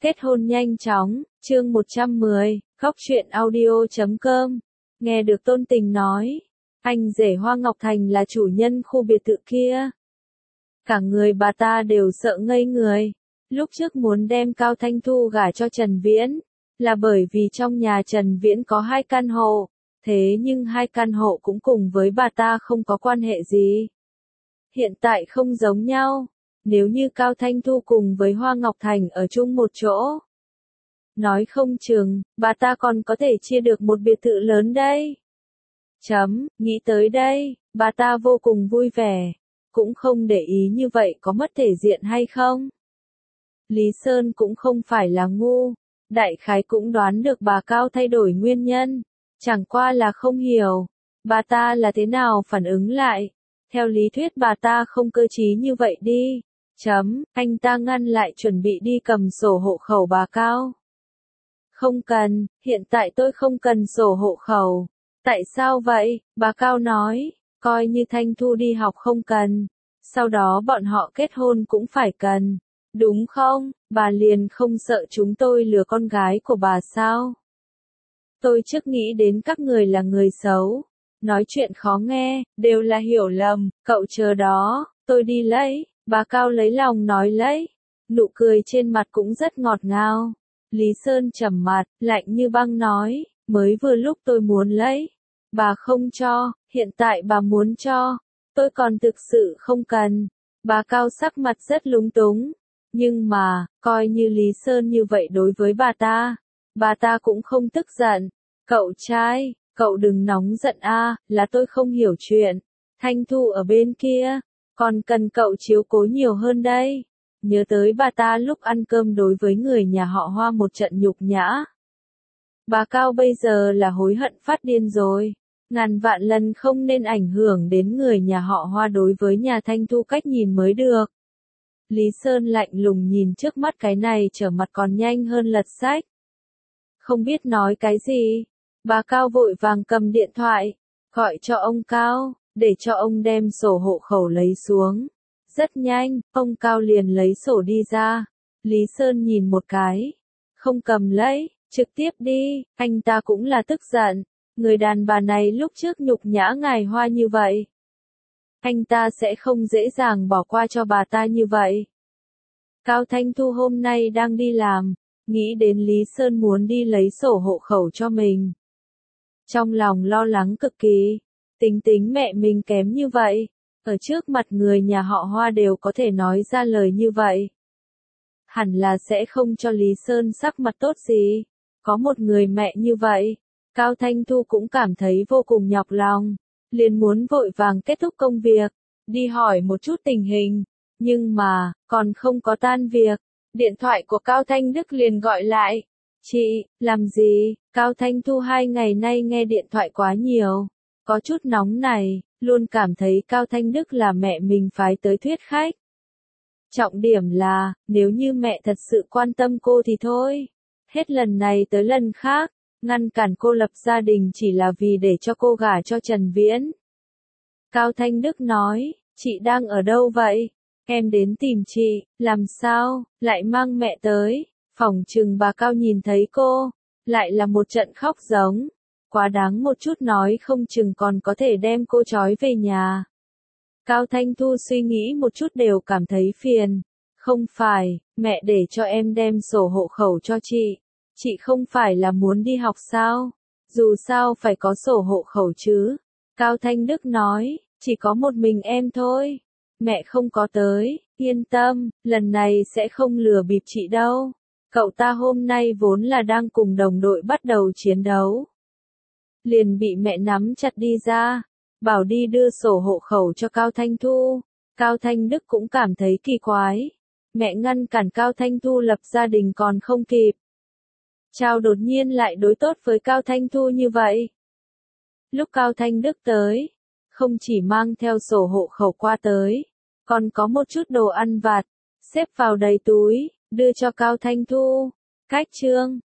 Kết hôn nhanh chóng, chương 110, khóc chuyện audio.com. Nghe được Tôn Tình nói, anh rể Hoa Ngọc Thành là chủ nhân khu biệt thự kia. Cả người bà ta đều sợ ngây người. Lúc trước muốn đem Cao Thanh Thu gả cho Trần Viễn, là bởi vì trong nhà Trần Viễn có 2 căn hộ, thế nhưng 2 căn hộ cũng cùng với bà ta không có quan hệ gì. Hiện tại không giống nhau. Nếu như Cao Thanh Thu cùng với Hoa Ngọc Thành ở chung một chỗ, nói không chừng, bà ta còn có thể chia được một biệt thự lớn đây. Nghĩ tới đây, bà ta vô cùng vui vẻ, cũng không để ý như vậy có mất thể diện hay không. Lý Sơn cũng không phải là ngu, đại khái cũng đoán được bà Cao thay đổi nguyên nhân, chẳng qua là không hiểu, bà ta là thế nào phản ứng lại. Theo lý thuyết bà ta không cơ trí như vậy đi. Anh ta ngăn lại chuẩn bị đi cầm sổ hộ khẩu bà Cao. Không cần, hiện tại tôi không cần sổ hộ khẩu. Tại sao vậy? Bà Cao nói, coi như Thanh Thu đi học không cần. Sau đó bọn họ kết hôn cũng phải cần. Đúng không? Bà liền không sợ chúng tôi lừa con gái của bà sao? Tôi trước nghĩ đến các người là người xấu. Nói chuyện khó nghe, đều là hiểu lầm, cậu chờ đó, tôi đi lấy. Bà Cao lấy lòng nói lấy, nụ cười trên mặt cũng rất ngọt ngào. Lý Sơn trầm mặt, lạnh như băng nói, mới vừa lúc tôi muốn lấy, bà không cho, hiện tại bà muốn cho, tôi còn thực sự không cần. Bà Cao sắc mặt rất lúng túng, nhưng mà, coi như Lý Sơn như vậy đối với bà ta cũng không tức giận. Cậu trai, cậu đừng nóng giận a, là tôi không hiểu chuyện. Thanh Thu ở bên kia, còn cần cậu chiếu cố nhiều hơn đây. Nhớ tới bà ta lúc ăn cơm đối với người nhà họ Hoa một trận nhục nhã. Bà Cao bây giờ là hối hận phát điên rồi. Ngàn vạn lần không nên ảnh hưởng đến người nhà họ Hoa đối với nhà Thanh Thu cách nhìn mới được. Lý Sơn lạnh lùng nhìn trước mắt cái này trở mặt còn nhanh hơn lật sách. Không biết nói cái gì. Bà Cao vội vàng cầm điện thoại, gọi cho ông Cao, để cho ông đem sổ hộ khẩu lấy xuống. Rất nhanh, ông Cao liền lấy sổ đi ra. Lý Sơn nhìn một cái, không cầm lấy, trực tiếp đi, anh ta cũng là tức giận. Người đàn bà này lúc trước nhục nhã ngài Hoa như vậy, anh ta sẽ không dễ dàng bỏ qua cho bà ta như vậy. Cao Thanh Thu hôm nay đang đi làm, nghĩ đến Lý Sơn muốn đi lấy sổ hộ khẩu cho mình. Trong lòng lo lắng cực kỳ, tính mẹ mình kém như vậy, ở trước mặt người nhà họ Hoa đều có thể nói ra lời như vậy. Hẳn là sẽ không cho Lý Sơn sắc mặt tốt gì, có một người mẹ như vậy. Cao Thanh Thu cũng cảm thấy vô cùng nhọc lòng, liền muốn vội vàng kết thúc công việc, đi hỏi một chút tình hình, nhưng mà, còn không có tan việc, điện thoại của Cao Thanh Đức liền gọi lại. Chị, làm gì? Cao Thanh Thu 2 ngày nay nghe điện thoại quá nhiều, có chút nóng này, luôn cảm thấy Cao Thanh Đức là mẹ mình phái tới thuyết khách. Trọng điểm là, nếu như mẹ thật sự quan tâm cô thì thôi, hết lần này tới lần khác, ngăn cản cô lập gia đình chỉ là vì để cho cô gả cho Trần Viễn. Cao Thanh Đức nói, chị đang ở đâu vậy? Em đến tìm chị, làm sao, lại mang mẹ tới? Phỏng chừng bà Cao nhìn thấy cô, lại là một trận khóc giống. Quá đáng một chút nói không chừng còn có thể đem cô trói về nhà. Cao Thanh Thu suy nghĩ một chút đều cảm thấy phiền. Không phải, mẹ để cho em đem sổ hộ khẩu cho chị. Chị không phải là muốn đi học sao? Dù sao phải có sổ hộ khẩu chứ. Cao Thanh Đức nói, chỉ có một mình em thôi. Mẹ không có tới, yên tâm, lần này sẽ không lừa bịp chị đâu. Cậu ta hôm nay vốn là đang cùng đồng đội bắt đầu chiến đấu. Liền bị mẹ nắm chặt đi ra, bảo đi đưa sổ hộ khẩu cho Cao Thanh Thu. Cao Thanh Đức cũng cảm thấy kỳ quái. Mẹ ngăn cản Cao Thanh Thu lập gia đình còn không kịp. Chào đột nhiên lại đối tốt với Cao Thanh Thu như vậy. Lúc Cao Thanh Đức tới, không chỉ mang theo sổ hộ khẩu qua tới, còn có một chút đồ ăn vặt, xếp vào đầy túi, đưa cho Cao Thanh Thu. Cách chương